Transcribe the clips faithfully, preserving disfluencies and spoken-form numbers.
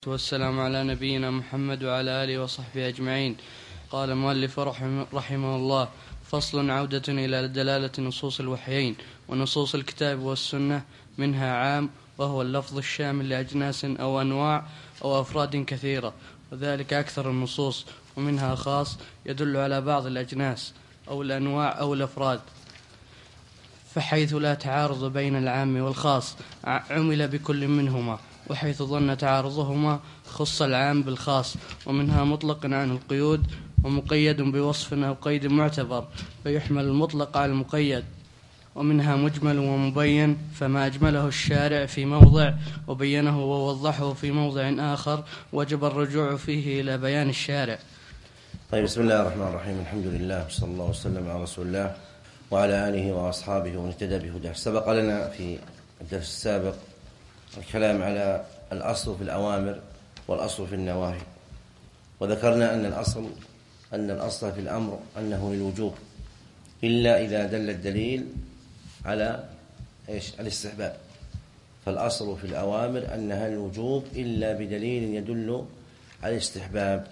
والسلام على نبينا محمد وعلى آله وصحبه أجمعين. قال المؤلف رحمه, رحمه الله: فصل: عودة إلى دلالة نصوص الوحيين ونصوص الكتاب والسنة. منها عام، وهو اللفظ الشامل لأجناس أو أنواع أو أفراد كثيرة، وذلك أكثر النصوص. ومنها خاص، يدل على بعض الأجناس أو الأنواع أو الأفراد، فحيث لا تعارض بين العام والخاص عمل بكل منهما، وحيث ظن تعارضهما خص العام بالخاص. ومنها مطلق عن القيود، ومقيد بوصف أو قيد معتبر، فيحمل المطلق على المقيد. ومنها مجمل ومبين، فما أجمله الشارع في موضع وبينه ووضحه في موضع آخر وجب الرجوع فيه إلى بيان الشارع. طيب، بسم الله الرحمن الرحيم. الحمد لله، صلى الله وسلم على رسول الله وعلى آله وأصحابه ومن اهتدى بهداه. سبق لنا في الدرس السابق الكلام على الأصل في الأوامر والأصل في النواهي، وذكرنا أن الأصل أن الأصل في الأمر أنه للوجوب، إلا إذا دل الدليل على إيش؟ الاستحباب. فالأصل في الأوامر أنها للوجوب إلا بدليل يدل على الاستحباب.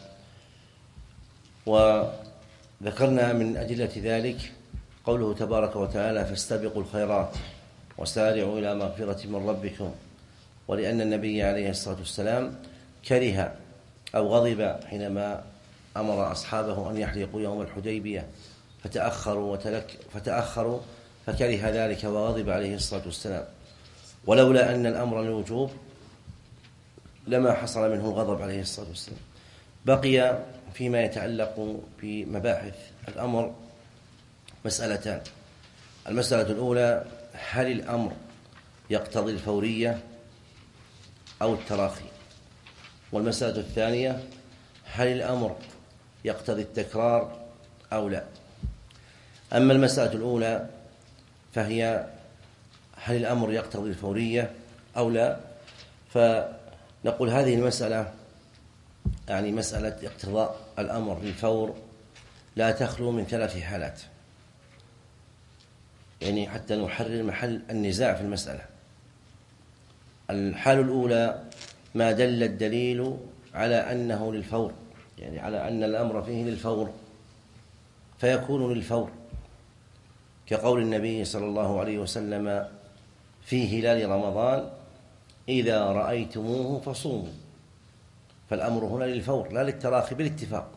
وذكرنا من أدلة ذلك قوله تبارك وتعالى: فاستبقوا الخيرات وسارعوا إلى مغفرة من ربكم. ولأن النبي عليه الصلاة والسلام كره أو غضب حينما أمر أصحابه أن يحلقوا يوم الحديبية فتأخروا وتلك فتأخروا فكره ذلك وغضب عليه الصلاة والسلام، ولولا أن الأمر للوجوب لما حصل منه الغضب عليه الصلاة والسلام. بقي فيما يتعلق بمباحث الأمر مسألتان. المسألة الأولى: هل الأمر يقتضي الفورية أو التراخي؟ والمسألة الثانية: هل الأمر يقتضي التكرار أو لا؟ أما المسألة الأولى فهي هل الأمر يقتضي الفورية أو لا، فنقول هذه المسألة يعني مسألة اقتضاء الأمر للفور لا تخلو من ثلاث حالات، يعني حتى نحرر محل النزاع في المسألة. الحالة الأولى: ما دل الدليل على أنه للفور، يعني على أن الأمر فيه للفور فيكون للفور، كقول النبي صلى الله عليه وسلم في هلال رمضان: إذا رأيتموه فصوموا. فالأمر هنا للفور لا للتراخي بالاتفاق.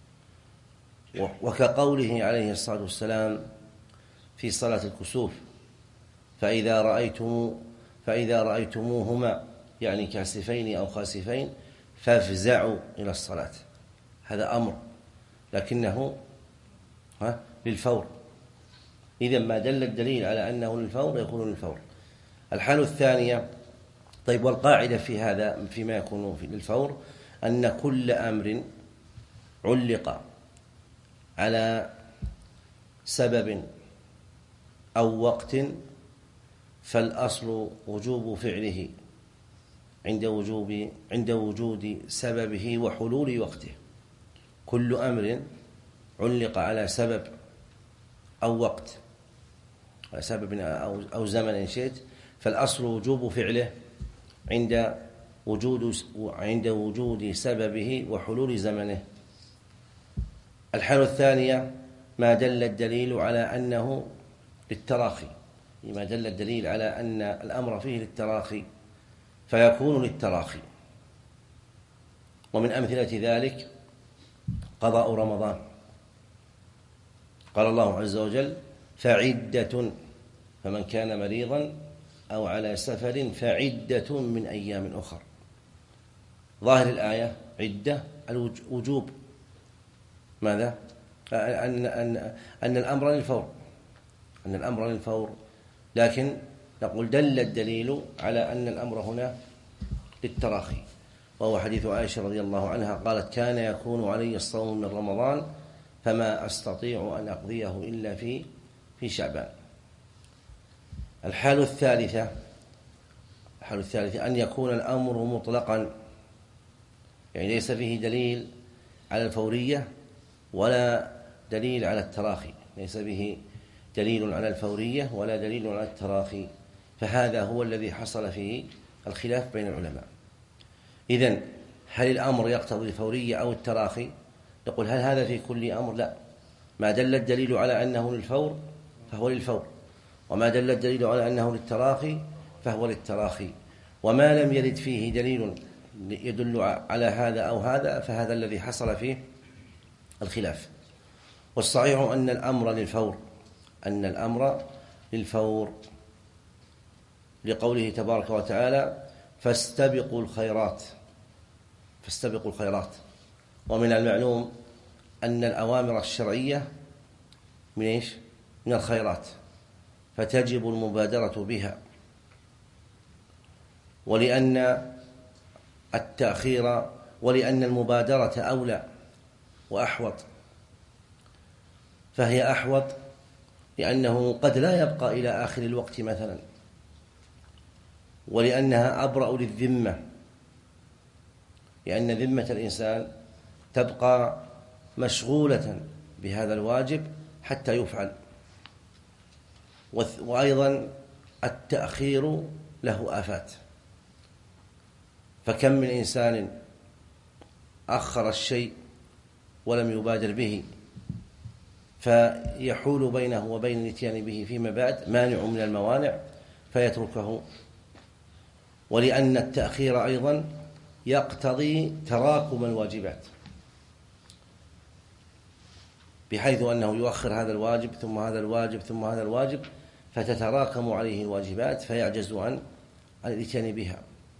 وكقوله عليه الصلاة والسلام في صلاة الكسوف: فإذا رأيتم فإذا رأيتموهما، يعني كاسفين أو خاسفين، فافزعوا إلى الصلاة. هذا أمر لكنه ها للفور. إذن ما دل الدليل على أنه للفور يكون للفور. الحالة الثانية: طيب، والقاعدة في هذا فيما يكون للفور أن كل أمر علق على سبب أو وقت فالأصل وجوب فعله عند وجوب عند وجود سببه وحلول وقته. كل أمر علق على سبب أو وقت، على سبب أو أو زمن إن شئت، فالأصل وجوب فعله عند وجود عند وجود سببه وحلول زمنه. الحالة الثانية: ما دل الدليل على أنه للتراخي، ما دل الدليل على أن الأمر فيه للتراخي فيكون للتراخي. ومن أمثلة ذلك قضاء رمضان. قال الله عز وجل: فعدة، فمن كان مريضا أو على سفر فعدة من أيام أخر. ظاهر الآية عدة الوجوب، ماذا؟ أن, أن, أن الأمر للفور أن الأمر للفور لكن نقول دل الدليل على أن الأمر هنا للتراخي، وهو حديث عائشة رضي الله عنها قالت: كان يكون علي الصوم من رمضان فما أستطيع أن أقضيه إلا في في شعبان. الحالة الثالثة الحالة الثالثة أن يكون الأمر مطلقا، يعني ليس فيه دليل على الفورية ولا دليل على التراخي، ليس به دليل على الفورية ولا دليل على التراخي، فهذا هو الذي حصل فيه الخلاف بين العلماء. إذن هل الأمر يقتضي الفورية أو التراخي؟ نقول هل هذا في كل أمر؟ لا، ما دل الدليل على أنه للفور فهو للفور، وما دل الدليل على أنه للتراخي فهو للتراخي، وما لم يرد فيه دليل يدل على هذا أو هذا فهذا الذي حصل فيه الخلاف. والصحيح أن الأمر للفور، أن الأمر للفور لقوله تبارك وتعالى فاستبقوا الخيرات، فاستبقوا الخيرات. ومن المعلوم أن الأوامر الشرعية من إيش؟ من الخيرات، فتجب المبادرة بها، ولأن التأخير ولأن المبادرة أولى وأحوط، فهي أحوط لأنه قد لا يبقى إلى آخر الوقت مثلا، ولأنها أبرأ للذمة، لأن ذمة الإنسان تبقى مشغولة بهذا الواجب حتى يفعل. وأيضا التأخير له آفات، فكم من إنسان أخر الشيء ولم يبادر به فيحول بينه وبين الاتيان به فيما بعد مانع من الموانع فيتركه. ولأن التأخير أيضا يقتضي تراكم الواجبات، بحيث أنه يؤخر هذا الواجب ثم هذا الواجب ثم هذا الواجب، فتتراكم عليه الواجبات فيعجز عن الاتيان بها.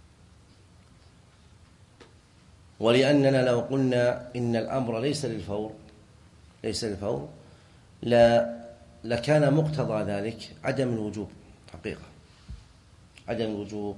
ولأننا لو قلنا إن الأمر ليس للفور ليس للفور لا لكان مقتضى ذلك عدم الوجوب حقيقة، عدم الوجوب.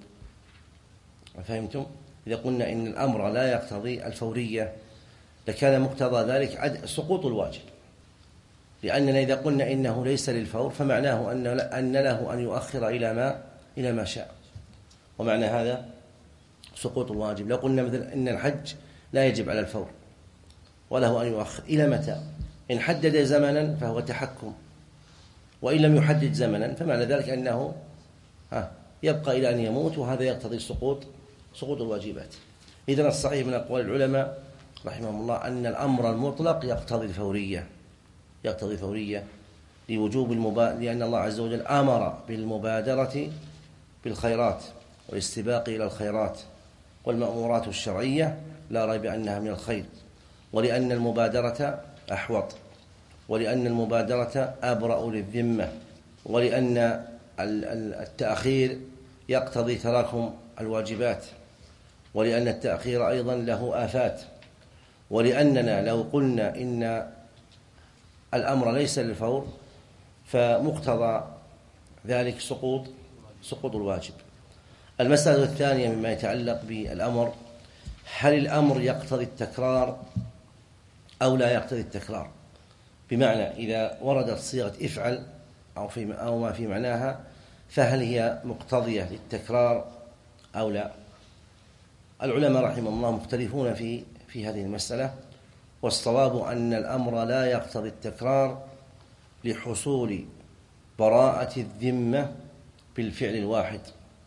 فهمتم؟ إذا قلنا إن الأمر لا يقتضي الفورية لكان مقتضى ذلك سقوط الواجب، لأننا إذا قلنا إنه ليس للفور فمعناه أن له أن يؤخر إلى ما إلى ما شاء، ومعنى هذا سقوط الواجب. لو قلنا مثلا إن الحج لا يجب على الفور وله أن يؤخر إلى متى؟ إن حدد زمنا فهو تحكم، وإن لم يحدد زمنا فمعنى ذلك أنه ها يبقى إلى أن يموت، وهذا يقتضي سقوط سقوط الواجبات. إذن الصحيح من أقوال العلماء رحمهم الله أن الأمر المطلق يقتضي الفورية، يقتضي الفورية لوجوب المبادرة، لأن الله عز وجل أمر بالمبادرة بالخيرات والاستباق إلى الخيرات، والمأمورات الشرعية لا ريب أنها من الخير، ولأن المبادرة أحوط، ولأن المبادرة أبرأ للذمة، ولأن التأخير يقتضي تراكم الواجبات، ولأن التأخير أيضا له آفات، ولأننا لو قلنا إن الأمر ليس للفور فمقتضى ذلك سقوط سقوط الواجب. المسألة الثانية مما يتعلق بالأمر، هل الأمر يقتضي التكرار أو لا يقتضي التكرار؟ بمعنى إذا وردت صيغة افعل أو في أو ما في معناها فهل هي مقتضية للتكرار أو لا؟ العلماء رحمهم الله مختلفون في في هذه المسألة، والصواب أن الأمر لا يقتضي التكرار لحصول براءة الذمة بالفعل الواحد،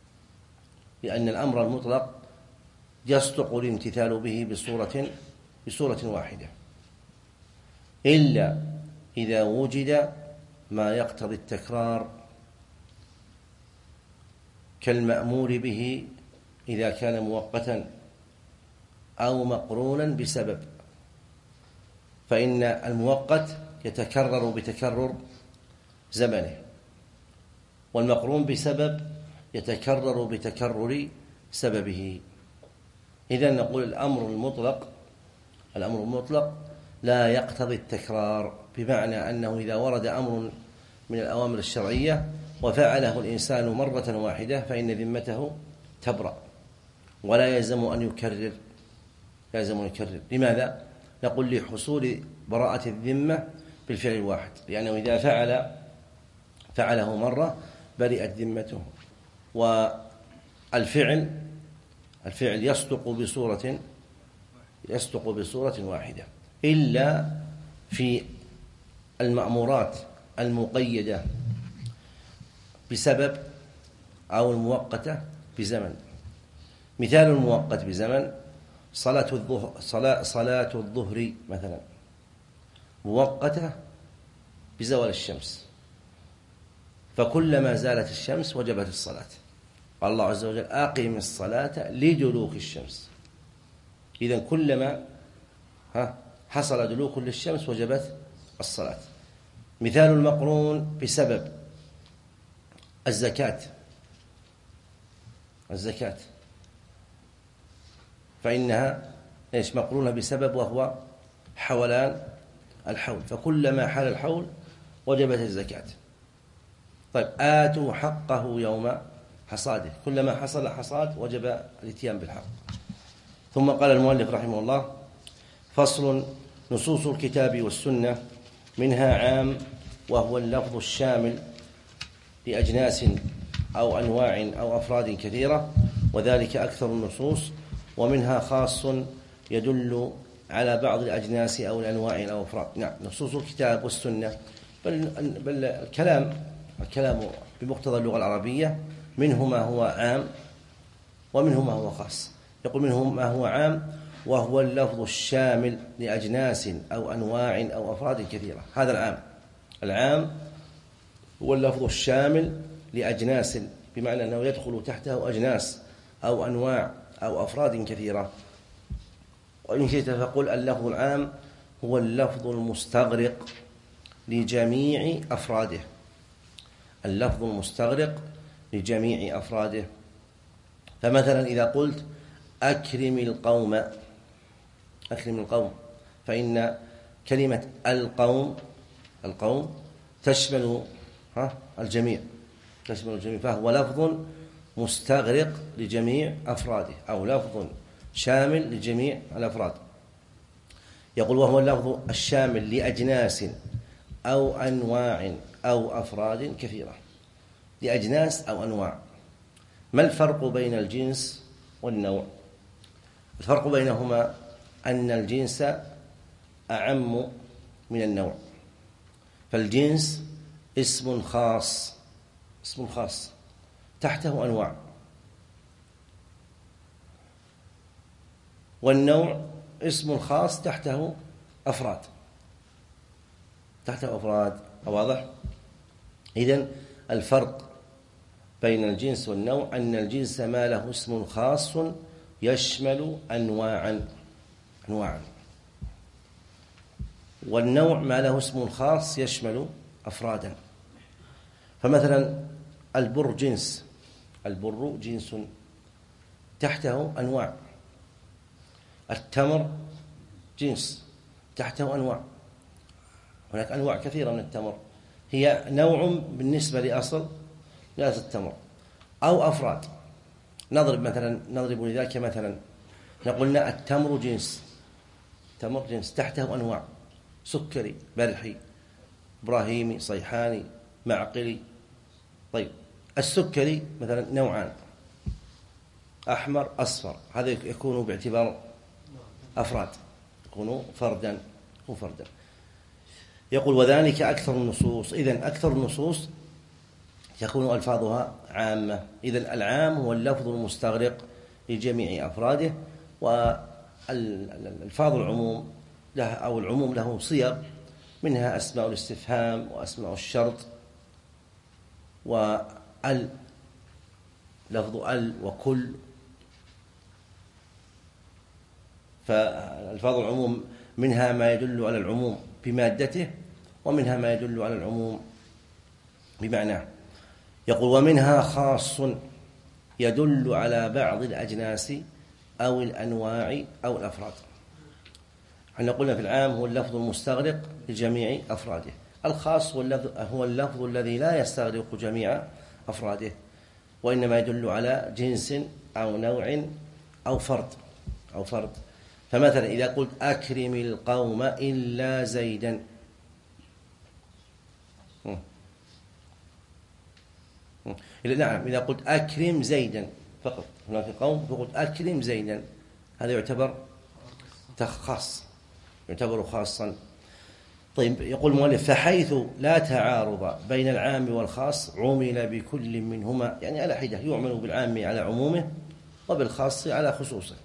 لأن الأمر المطلق يصدق الامتثال به بصورة بصورة واحدة، إلا إذا وجد ما يقتضي التكرار كالمأمور به إذا كان مؤقتا أو مقرونا بسبب، فإن المؤقت يتكرر بتكرر زمنه، والمقرون بسبب يتكرر بتكرر سببه. إذن نقول الأمر المطلق الأمر المطلق لا يقتضي التكرار، بمعنى أنه إذا ورد أمر من الأوامر الشرعية وفعله الإنسان مرة واحدة فإن ذمته تبرأ، ولا يلزم أن يكرر يلزم أن يكرر. لماذا؟ نقول لحصول براءة الذمة بالفعل الواحد، لأنه إذا فعل فعله مرة برئت ذمته، والفعل الفعل يصدق بصورة يصدق بصورة واحدة، إلا في المأمورات المقيدة بسبب أو المؤقتة بزمن. مثال المؤقت بزمن صلاة الظهر صلاة, صلاة الظهر مثلا مؤقتة بزوال الشمس، فكلما زالت الشمس وجبت الصلاة. قال الله عز وجل أقم الصلاة لدلوك الشمس. إذن كلما ها حصل دلوك للشمس وجبت الصلاة. مثال المقرون بسبب الزكاة الزكاة فإنها إيش مقرونة بسبب وهو حولان الحول، فكلما حال الحول وجبت الزكاة. طيب آتوا حقه يوم حصاده، كلما حصل حصاد وجب الاتيان بالحق. ثم قال المؤلف رحمه الله: فصل: نصوص الكتاب والسنة منها عام وهو اللفظ الشامل لأجناس أو أنواع أو أفراد كثيرة، وذلك أكثر النصوص، ومنها خاص يدل على بعض الأجناس أو الأنواع أو أفراد. نعم، نصوص الكتاب والسنة بل, بل الكلام الكلام بمقتضى اللغة العربية منه ما هو عام ومنه ما هو خاص. يقول منه ما هو عام وهو اللفظ الشامل لأجناس أو أنواع أو أفراد كثيرة. هذا العام. العام هو اللفظ الشامل لأجناس، بمعنى أنه يدخل تحته أجناس أو أنواع أو أفراد كثيرة. وإن شئت فقل اللفظ العام هو اللفظ المستغرق لجميع أفراده. اللفظ المستغرق لجميع أفراده. فمثلا إذا قلت أكرم القوم أكرم القوم فإن كلمة القوم القوم تشمل ها الجميع تشمل الجميع فهو لفظ مستغرق لجميع أفراده، أو لفظ شامل لجميع الأفراد. يقول وهو اللفظ الشامل لأجناس أو أنواع أو أفراد كثيرة. لأجناس أو أنواع. ما الفرق بين الجنس والنوع؟ الفرق بينهما أن الجنس أعم من النوع. فالجنس اسم خاص اسم خاص تحته أنواع، والنوع اسم خاص تحته أفراد تحته أفراد واضح؟ إذن الفرق بين الجنس والنوع أن الجنس ما له اسم خاص يشمل أنواعا أنواعا والنوع ما له اسم خاص يشمل أفرادا. فمثلا البر جنس البر جنس تحته أنواع. التمر جنس تحته أنواع. هناك أنواع كثيرة من التمر، هي نوع بالنسبة لأصل لأصل التمر أو أفراد. نضرب مثلا نضرب لذلك مثلا نقولنا التمر جنس تمر جنس تحته أنواع: سكري، برحي، إبراهيمي، صيحاني، معقلي. طيب السكري مثلا نوعان: أحمر، أصفر. هذا يكون باعتبار أفراد، يكون فردا يكون فردا. يقول وذلك أكثر النصوص. إذن أكثر النصوص تكون ألفاظها عامة. إذن العام هو اللفظ المستغرق لجميع أفراده. والألفاظ العموم له أو العموم له صيغ، منها أسماء الاستفهام وأسماء الشرط وال لفظ ال وكل. فالألفاظ العموم منها ما يدل على العموم بمادته، ومنها ما يدل على العموم بمعناه. يقول ومنها خاص يدل على بعض الأجناس أو الأنواع أو الأفراد. احنا قلنا في العام هو اللفظ المستغرق لجميع أفراده. الخاص هو اللفظ, هو اللفظ الذي لا يستغرق جميع أفراده، وإنما يدل على جنس أو نوع أو فرد أو فرد. فمثلا إذا قلت أكرم القوم إلا زيدا، نعم إذا قلت أكرم زيدا فقط، هناك قوم فقلت أكرم زيدا، هذا يعتبر خاص يعتبر خاصا. طيب يقول المؤلف فحيث لا تعارض بين العام والخاص عمل بكل منهما، يعني على حدة، يعمل بالعام على عمومه وبالخاص على خصوصه.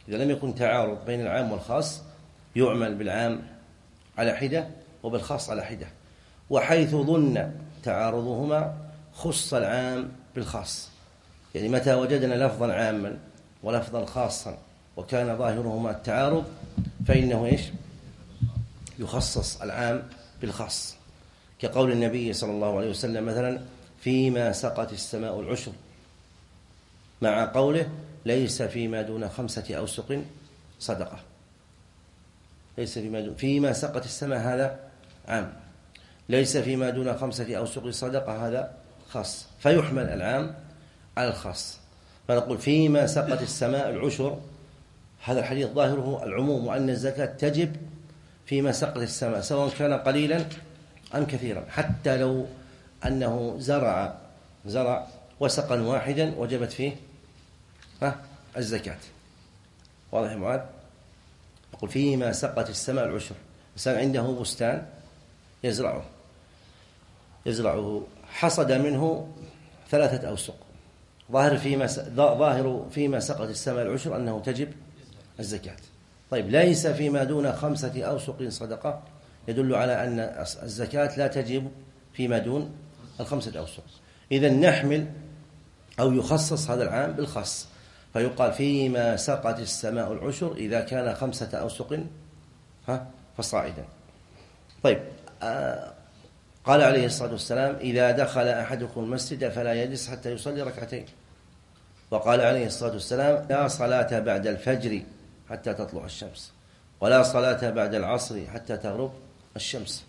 إذا لم يكن تعارض بين العام والخاص يعمل بالعام على حدة وبالخاص على حدة. وحيث ظن تعارضهما خص العام بالخاص، يعني متى وجدنا لفظا عاما ولفظا خاصا وكان ظاهرهما التعارض فإنه إيش؟ يخصص العام بالخاص، كقول النبي صلى الله عليه وسلم مثلا فيما سقت السماء العشر، مع قوله ليس فيما دون خمسة أوسق صدقة. ليس فيما دون فيما سقت السماء هذا عام، ليس فيما دون خمسة أوسق صدقة هذا خاص، فيحمل العام على الخاص. فنقول فيما سقت السماء العشر، هذا الحديث ظاهره العموم وأن الزكاة تجب فيما سقط السماء سواء كان قليلا أم كثيرا، حتى لو أنه زرع زرع وسقا واحدا وجبت فيه ها الزكاة. واضح يا معاذ؟ يقول فيما سقط السماء العشر، إنسان عنده بستان يزرعه يزرعه حصد منه ثلاثة أوسق، ظاهر فيما ظاهر فيما سقط السماء العشر أنه تجب الزكاة. طيب ليس فيما دون خمسة أوسق صدقة، يدل على أن الزكاة لا تجب فيما دون الخمسة أوسق. إذن نحمل أو يخصص هذا العام بالخاص، فيقال فيما سقط السماء العشر إذا كان خمسة أوسق ها فصاعدا. طيب آه قال عليه الصلاة والسلام إذا دخل أحدكم المسجد فلا يجلس حتى يصلي ركعتين. وقال عليه الصلاة والسلام لا صلاة بعد الفجر حتى تطلع الشمس، ولا صلاة بعد العصر حتى تغرب الشمس.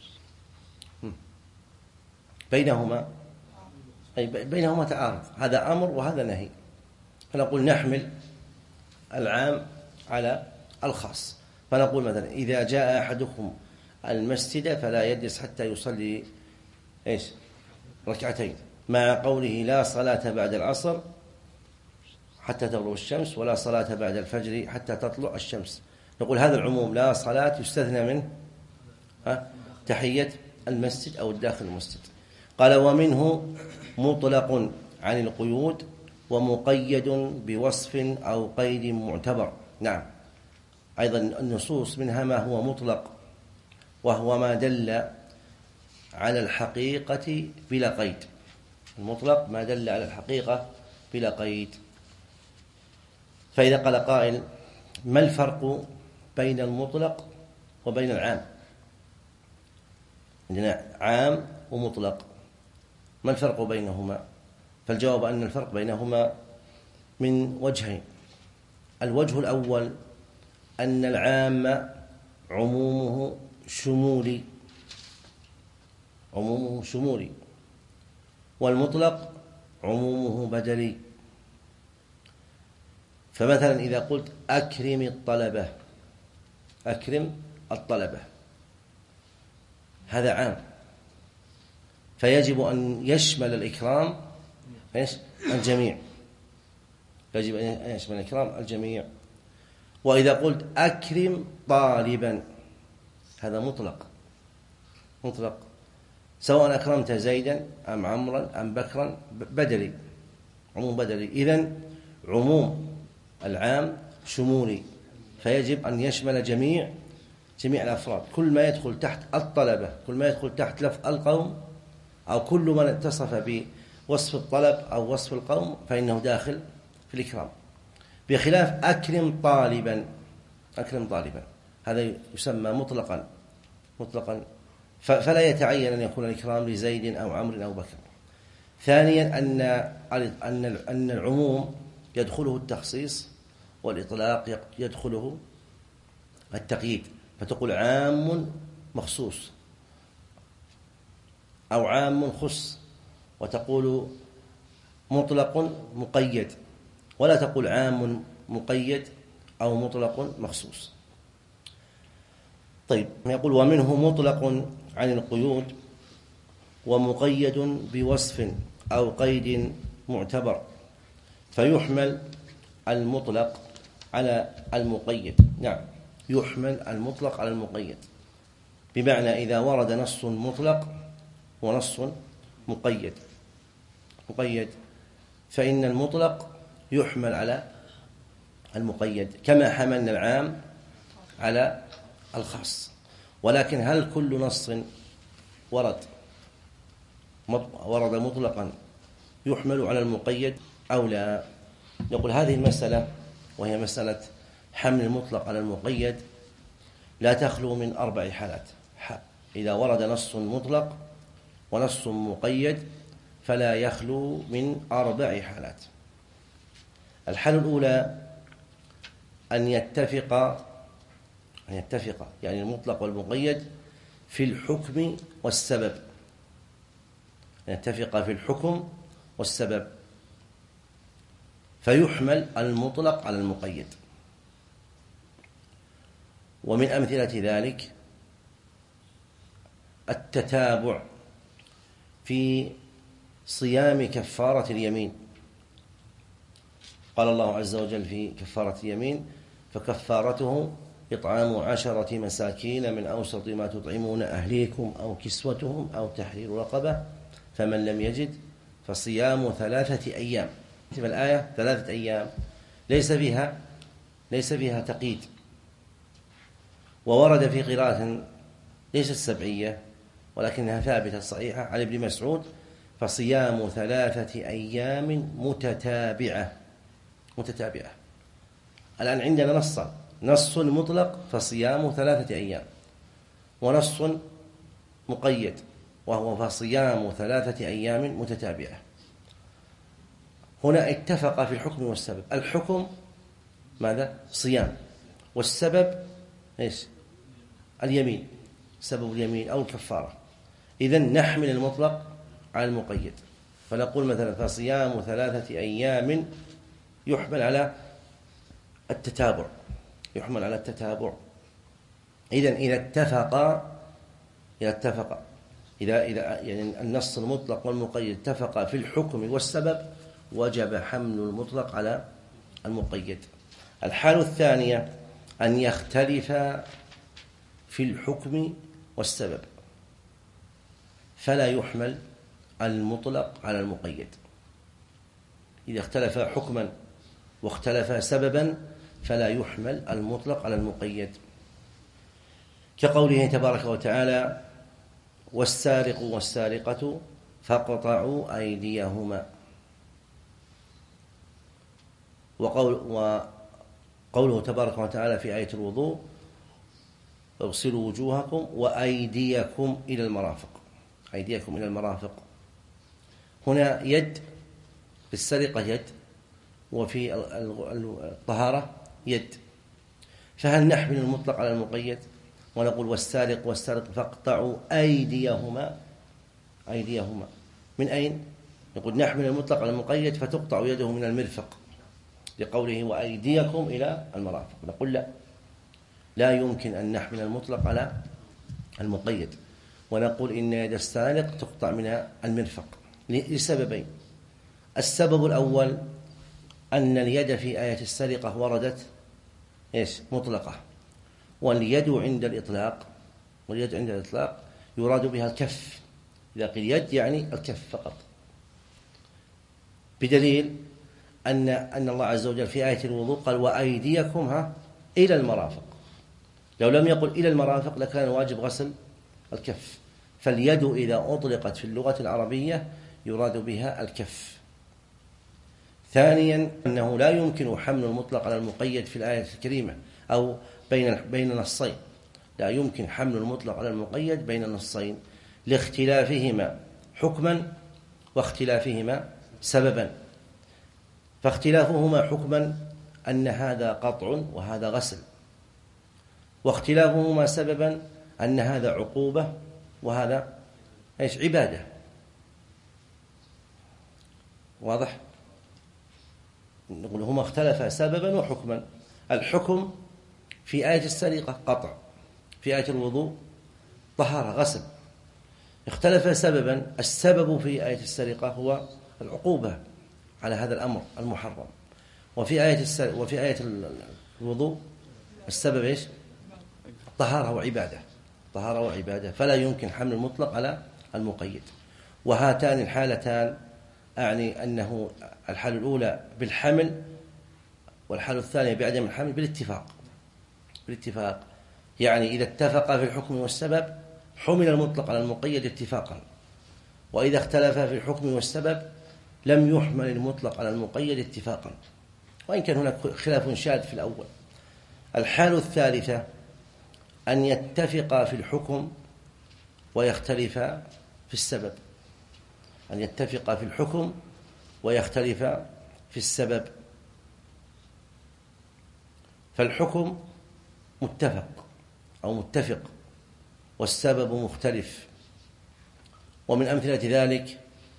بينهما أي بينهما تعارض، هذا أمر وهذا نهي، فنقول نحمل العام على الخاص. فنقول مثلا إذا جاء أحدكم المسجد فلا يجلس حتى يصلي إيش ركعتين، مع قوله لا صلاة بعد العصر حتى تغرب الشمس، ولا صلاة بعد الفجر حتى تطلع الشمس. نقول هذا العموم لا صلاة يستثنى منه تحية المسجد أو الداخل المسجد. قال ومنه مطلق عن القيود ومقيد بوصف أو قيد معتبر. نعم، أيضا النصوص منها ما هو مطلق وهو ما دل على الحقيقة بلا قيد. المطلق ما دل على الحقيقة بلا قيد. فإذا قال قائل ما الفرق بين المطلق وبين العام؟ عندنا عام ومطلق، ما الفرق بينهما؟ فالجواب أن الفرق بينهما من وجهين. الوجه الأول أن العام عمومه شمولي عمومه شمولي والمطلق عمومه بدلي. فمثلا إذا قلت أكرم الطلبة أكرم الطلبة هذا عام، فيجب أن يشمل الإكرام الجميع، يجب أن يشمل الإكرام الجميع. وإذا قلت أكرم طالبا هذا مطلق مطلق سواء أكرمت زيدا أم عمرا أم بكرا، بدلي عموم بدلي. إذن عموم العام شمولي، فيجب أن يشمل جميع جميع الأفراد، كل ما يدخل تحت الطلبة، كل ما يدخل تحت لفظ القوم، أو كل من اتصف بوصف الطلب أو وصف القوم فإنه داخل في الإكرام. بخلاف أكرم طالبا أكرم طالبا هذا يسمى مطلقا مطلقا فلا يتعين أن يكون الإكرام لزيد أو عمرو أو بكر. ثانيا أن أن أن العموم يدخله التخصيص والإطلاق يدخله التقييد، فتقول عام مخصوص أو عام خص، وتقول مطلق مقيد، ولا تقول عام مقيد أو مطلق مخصوص. طيب، يقول ومنه مطلق عن القيود ومقيد بوصف أو قيد معتبر، فيحمل المطلق على المقيد. نعم، يحمل المطلق على المقيد، بمعنى إذا ورد نص مطلق ونص مقيد مقيد فإن المطلق يحمل على المقيد، كما حملنا العام على الخاص. ولكن هل كل نص ورد ورد مطلقا يحمل على المقيد أو لا؟ نقول هذه المسألة، وهي مسألة حمل المطلق على المقيد، لا تخلو من أربع حالات. إذا ورد نص مطلق ونص مقيد فلا يخلو من أربع حالات. الحالة الأولى أن يتفق أن يتفق يعني المطلق والمقيد في الحكم والسبب، أن يتفق في الحكم والسبب فيحمل المطلق على المقيد. ومن أمثلة ذلك التتابع في صيام كفارة اليمين. قال الله عز وجل في كفارة اليمين: فكفارته إطعام عشرة مساكين من أوسط ما تطعمون أهليكم أو كسوتهم أو تحرير رقبة فمن لم يجد فصيام ثلاثة أيام. في الآية ثلاثة أيام ليس فيها ليس فيها تقييد. وورد في قراءة ليست سبعية ولكنها ثابتة صحيحة عن ابن مسعود: فصيام ثلاثة أيام متتابعة متتابعة. الآن عندنا نص نص مطلق فصيام ثلاثة أيام، ونص مقيد وهو فصيام ثلاثة أيام متتابعة. هنا اتفق في الحكم والسبب. الحكم ماذا؟ صيام، والسبب إيش؟ اليمين، سبب اليمين أو الكفارة. إذن نحمل المطلق على المقيد، فنقول مثلا فصيام ثلاثة أيام يحمل على التتابع يحمل على التتابع. إذن إذا اتفق إذا اتفق إذا إذا يعني النص المطلق والمقيد اتفق في الحكم والسبب وجب حمل المطلق على المقيد. الحالة الثانية أن يختلف في الحكم والسبب فلا يحمل المطلق على المقيد. إذا اختلف حكما واختلف سببا فلا يحمل المطلق على المقيد، كقوله تبارك وتعالى: والسارق والسارقة فاقطعوا أيديهما. وقول وقوله تبارك وتعالى في آية الوضوء: اغسلوا وجوهكم وأيديكم إلى المرافق. أيديكم إلى المرافق هنا يد، في السرقة يد، وفي الطهارة يد. فهل نحمل المطلق على المقيد ونقول والسارق والسارق فاقطعوا أيديهما أيديهما من أين؟ نقول نحمل المطلق على المقيد فتقطع يده من المرفق لقوله وأيديكم إلى المرافق. نقول لا لا يمكن أن نحمل المطلق على المقيد، ونقول إن يد السارق تقطع من المرفق لسببين. السبب الأول أن اليد في آية السرقة وردت إيش؟ مطلقة، واليد عند الإطلاق واليد عند الإطلاق يراد بها الكف. إذا قيل يد يعني الكف فقط، بدليل أن أن الله عز وجل في آية الوضوء قال وأيديكم ها إلى المرافق. لو لم يقل إلى المرافق لكان واجب غسل الكف. فاليد إذا أطلقت في اللغة العربية يراد بها الكف. ثانيا أنه لا يمكن حمل المطلق على المقيد في الآية الكريمة أو بين بين نصين. لا يمكن حمل المطلق على المقيد بين نصين لاختلافهما حكما واختلافهما سببا. فاختلافهما حكما أن هذا قطع وهذا غسل، واختلافهما سببا أن هذا عقوبة وهذا إيش؟ عبادة. واضح؟ نقول هما اختلفا سببا وحكما. الحكم في آية السرقة قطع، في آية الوضوء طهارة غسل. اختلف سببا، السبب في آية السرقة هو العقوبة على هذا الأمر المحرم، وفي آية السر... وفي آية الوضوء السبب إيش؟ طهارة وعبادة طهارة وعبادة. فلا يمكن حمل المطلق على المقيد. وهاتان الحالتان أعني أنه الحالة الأولى بالحمل والحالة الثانية بعدم الحمل بالاتفاق بالاتفاق يعني إذا اتفق في الحكم والسبب حمل المطلق على المقيد اتفاقا، وإذا اختلف في الحكم والسبب لم يحمل المطلق على المقيد اتفاقا، وإن كان هناك خلاف شاذ في الأول. الحالة الثالثة أن يتفق في الحكم ويختلف في السبب، أن يتفق في الحكم ويختلف في السبب. فالحكم متفق أو متفق والسبب مختلف. ومن أمثلة ذلك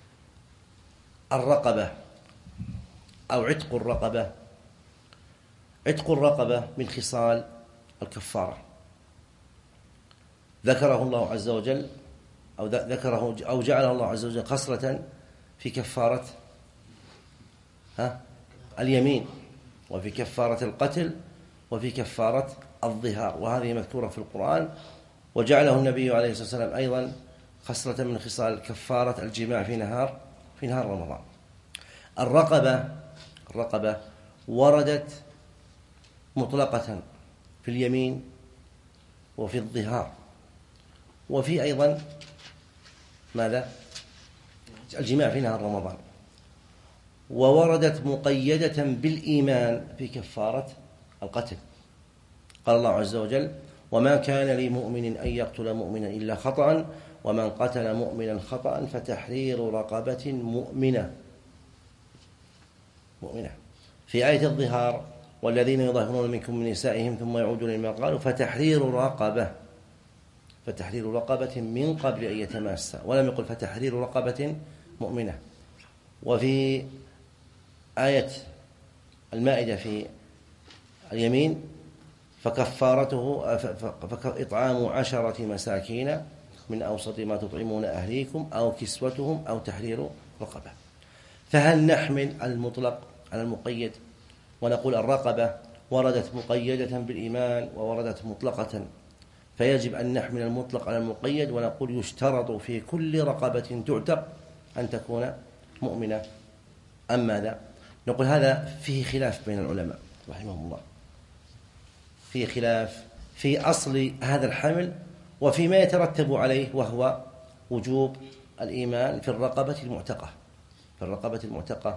الرقبة أو عتق الرقبة. عتق الرقبة من خصال الكفارة، ذكره الله عز وجل أو ذكره أو جعله الله عز وجل خصلة في كفارة ها اليمين، وفي كفارة القتل، وفي كفارة الظهار، وهذه مذكورة في القرآن. وجعله النبي عليه الصلاة والسلام أيضا خصلة من خصال كفارة الجماع في نهار في نهار رمضان. الرقبة الرقبة وردت مطلقة في اليمين وفي الظهار، وفي أيضا ماذا الجماع في نهار رمضان، ووردت مقيدة بالإيمان في كفارة القتل. قال الله عز وجل: وما كان لمؤمن أن يقتل مؤمنا إلا خطأ ومن قتل مؤمنا خطأ فتحرير رقبة مؤمنة مؤمنة. في آية الظهار: والذين يظاهرون منكم من نسائهم ثم يعودون لما قالوا فتحرير رقبة فتحرير رقبة من قبل أن يتماسا، ولم يقل فتحرير رقبة مؤمنة. وفي آية المائدة في اليمين: فكفارته إطعام عشرة مساكين من أوسط ما تطعمون أهليكم أو كسوتهم أو تحرير رقبة. فهل نحمل المطلق على المقيد ونقول الرقبة وردت مقيدة بالإيمان ووردت مطلقة، فيجب أن نحمل المطلق على المقيد ونقول يشترط في كل رقبة تعتق أن تكون مؤمنة؟ أم ماذا؟ نقول هذا فيه خلاف بين العلماء رحمهم الله، فيه خلاف في أصل هذا الحمل وفيما يترتب عليه، وهو وجوب الإيمان في الرقبة المعتقة في الرقبة المعتقة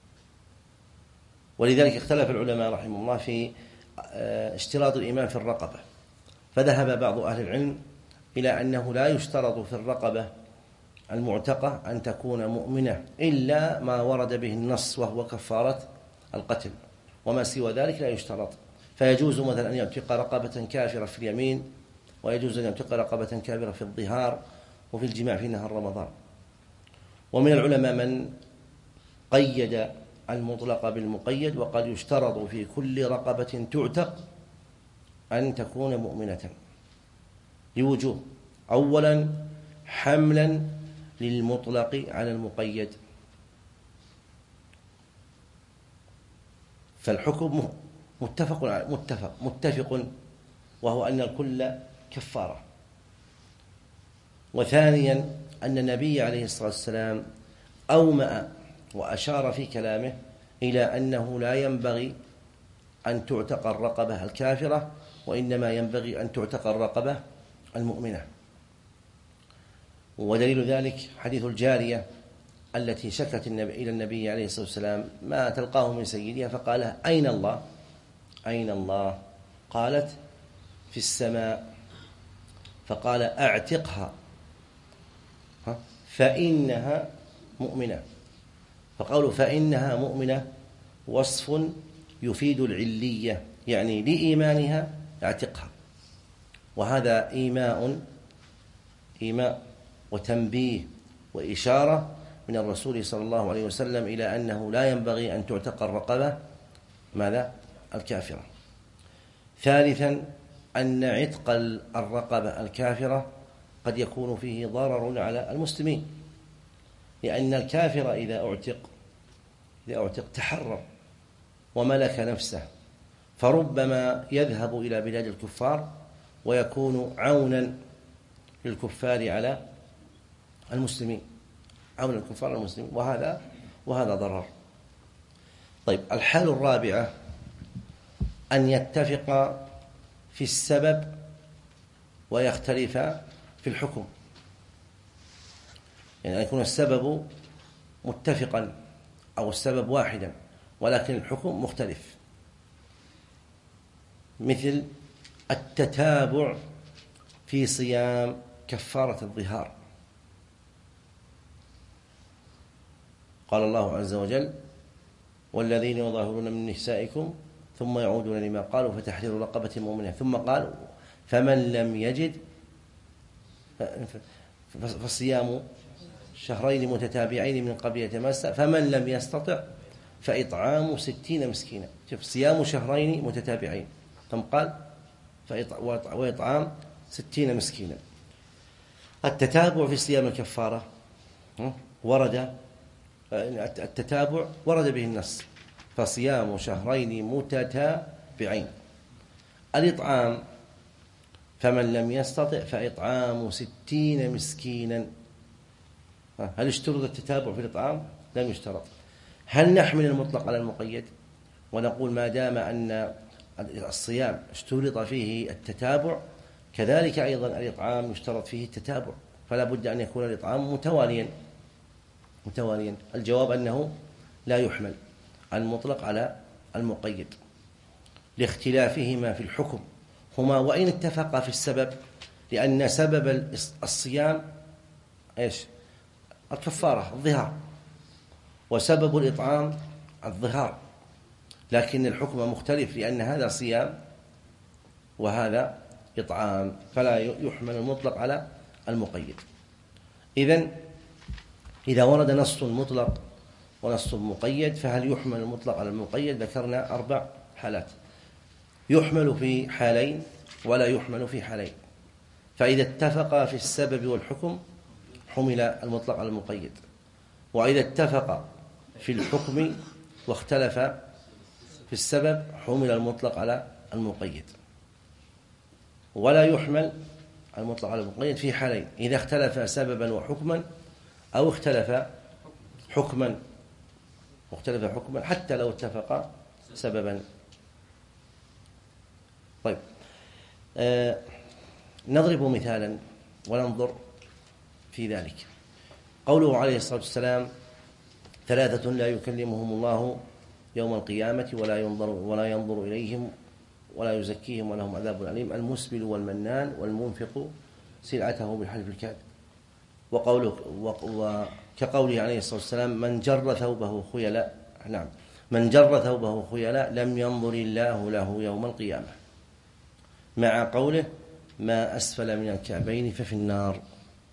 ولذلك اختلف العلماء رحمهم الله في اشتراط الإيمان في الرقبة، فذهب بعض أهل العلم إلى أنه لا يشترط في الرقبة المعتقة أن تكون مؤمنة إلا ما ورد به النص وهو كفارة القتل، وما سوى ذلك لا يشترط. فيجوز مثلا أن يعتق رقبة كافرة في اليمين، ويجوز أن يعتق رقبة كافرة في الظهار وفي الجماع في نهار رمضان. ومن العلماء من قيد المطلق بالمقيد وقد يشترط في كل رقبة تعتق أن تكون مؤمنة لوجوه: أولا حملا للمطلق على المقيد، فالحكم متفق متفق متفق وهو أن الكل كفارة. وثانيا أن النبي عليه الصلاة والسلام أومأ وأشار في كلامه إلى أنه لا ينبغي أن تعتق الرقبة الكافرة، وإنما ينبغي أن تعتق الرقبة المؤمنة. ودليل ذلك حديث الجارية التي شكت إلى النبي عليه الصلاة والسلام ما تلقاه من سيدها، فقال: أين الله؟ أين الله؟ قالت: في السماء. فقال: أعتقها فإنها مؤمنة. فقالوا فإنها مؤمنة وصف يفيد العلية، يعني لإيمانها اعتقها. وهذا إيماء إيماء وتنبيه وإشارة من الرسول صلى الله عليه وسلم إلى أنه لا ينبغي أن تعتق الرقبة ماذا؟ الكافرة. ثالثا أن عتق الرقبة الكافرة قد يكون فيه ضرر على المسلمين، لأن الكافر إذا أعتق إذا أعتق تحرر وملك نفسه، فربما يذهب إلى بلاد الكفار ويكون عونا للكفار على المسلمين عون الكفار المسلمين، وهذا وهذا ضرر. طيب، الحالة الرابعة أن يتفق في السبب ويختلف في الحكم، يعني أن يكون السبب متفقا أو السبب واحدا ولكن الحكم مختلف، مثل التتابع في صيام كفارة الظهار. قال الله عز وجل: والذين يظاهرون من نسائكم ثم يعودون لما قالوا فتحرير رقبة مؤمنة، ثم قال: فمن لم يجد فصيام شهرين متتابعين من قبل يتماس، فمن لم يستطع فإطعام ستين مسكينا. شوف، صيام شهرين متتابعين، ثم قال وإطعام ستين مسكينا. التتابع في صيام الكفارة ورد التتابع ورد به النص، فصيام شهرين متتابعين. الإطعام فمن لم يستطع فإطعام ستين مسكينا. هل اشترط التتابع في الإطعام؟ لم يشترط. هل نحمل المطلق على المقيد ونقول ما دام أن الصيام اشترط فيه التتابع كذلك أيضا الإطعام يشترط فيه التتابع، فلا بد أن يكون الإطعام متواليا متواليا؟ الجواب أنه لا يحمل المطلق على المقيد لاختلافهما في الحكم هما وإن اتفقا في السبب، لأن سبب الصيام إيش؟ الكفارة الظهار، وسبب الإطعام الظهار، لكن الحكم مختلف لأن هذا صيام وهذا إطعام، فلا يحمل المطلق على المقيد. إذن إذا ورد نص مطلق ونص مقيد فهل يحمل المطلق على المقيد؟ ذكرنا أربع حالات: يحمل في حالين ولا يحمل في حالين. فإذا اتفق في السبب والحكم حمل المطلق على المقيد، وإذا اتفق في الحكم واختلف في السبب حمل المطلق على المقيد. ولا يحمل المطلق على المقيد في حالين: إذا اختلف سببا وحكما أو اختلف حكما مختلف حكما حتى لو اتفق سببا. طيب، آه نضرب مثالا وننظر في ذلك. قوله عليه الصلاة والسلام: ثلاثة لا يكلمهم الله يوم القيامة ولا ينظر, ولا ينظر إليهم ولا يزكيهم ولهم عذاب أليم: المسبل والمنان والمنفق سلعته بالحلف الكاذب. وقوله وكقوله عليه الصلاة والسلام: من جر ثوبه خيلاء نعم من جر ثوبه خيلاء لم ينظر الله له يوم القيامة، مع قوله: ما أسفل من الكعبين ففي النار.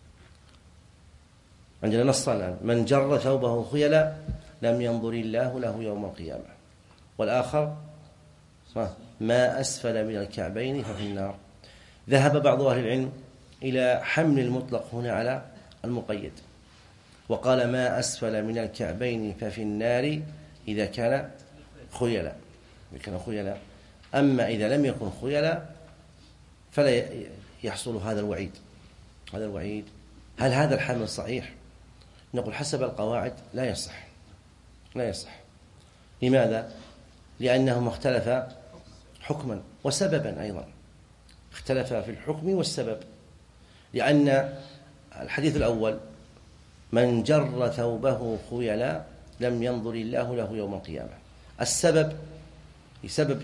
عندنا نص الآن: من جر ثوبه خيلاء لم ينظر الله له يوم القيامة، والآخر ما أسفل من الكعبين ففي النار. ذهب بعض أهل العلم إلى حمل المطلق هنا على المقيد، وقال: ما أسفل من الكعبين ففي النار إذا كان خيلاء إذا كان خيلاء أما إذا لم يكن خيلاء فلا يحصل هذا الوعيد هذا الوعيد هل هذا الحمل صحيح؟ نقول حسب القواعد لا يصح لا يصح. لماذا؟ لأنهما اختلفا حكما وسببا أيضا، اختلفا في الحكم والسبب، لأن الحديث الأول: من جر ثوبه خيلاء لم ينظر الله له يوم القيامة، السبب سبب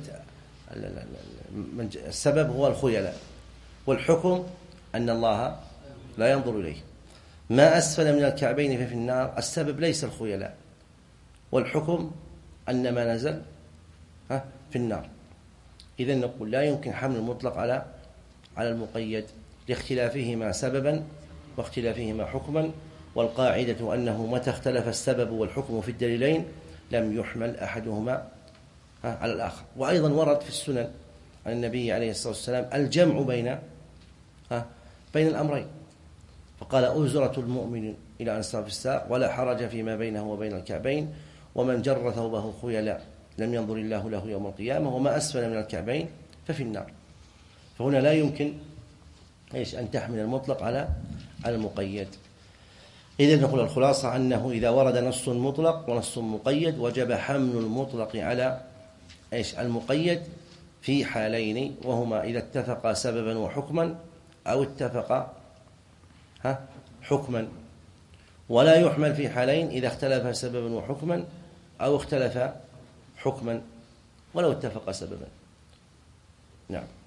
السبب هو الخيلاء، والحكم أن الله لا ينظر إليه. ما أسفل من الكعبين ففي النار، السبب ليس الخيلاء، والحكم أن ما نزل في النار. إذن نقول لا يمكن حمل المطلق على على المقيد لاختلافهما سببا واختلافهما حكما، والقاعدة أنه متى اختلف السبب والحكم في الدليلين لم يحمل أحدهما على الآخر. وأيضا ورد في السنن عن النبي عليه الصلاة والسلام الجمع بين بين الأمرين، فقال: أزرة المؤمن إلى أنصاف الساق ولا حرج فيما بينه وبين الكعبين، ومن جر ثوبه خيلاء لم ينظر الله له يوم القيامة، وما أسفل من الكعبين ففي النار. فهنا لا يمكن إيش أن تحمل المطلق على على المقيد. إذن نقول الخلاصة أنه إذا ورد نص مطلق ونص مقيد وجب حمل المطلق على إيش المقيد في حالين، وهما إذا اتفقا سببا وحكما أو اتفقا ها حكما، ولا يحمل في حالين إذا اختلف سببا وحكما أو اختلف حكما ولو اتفق سببا. نعم.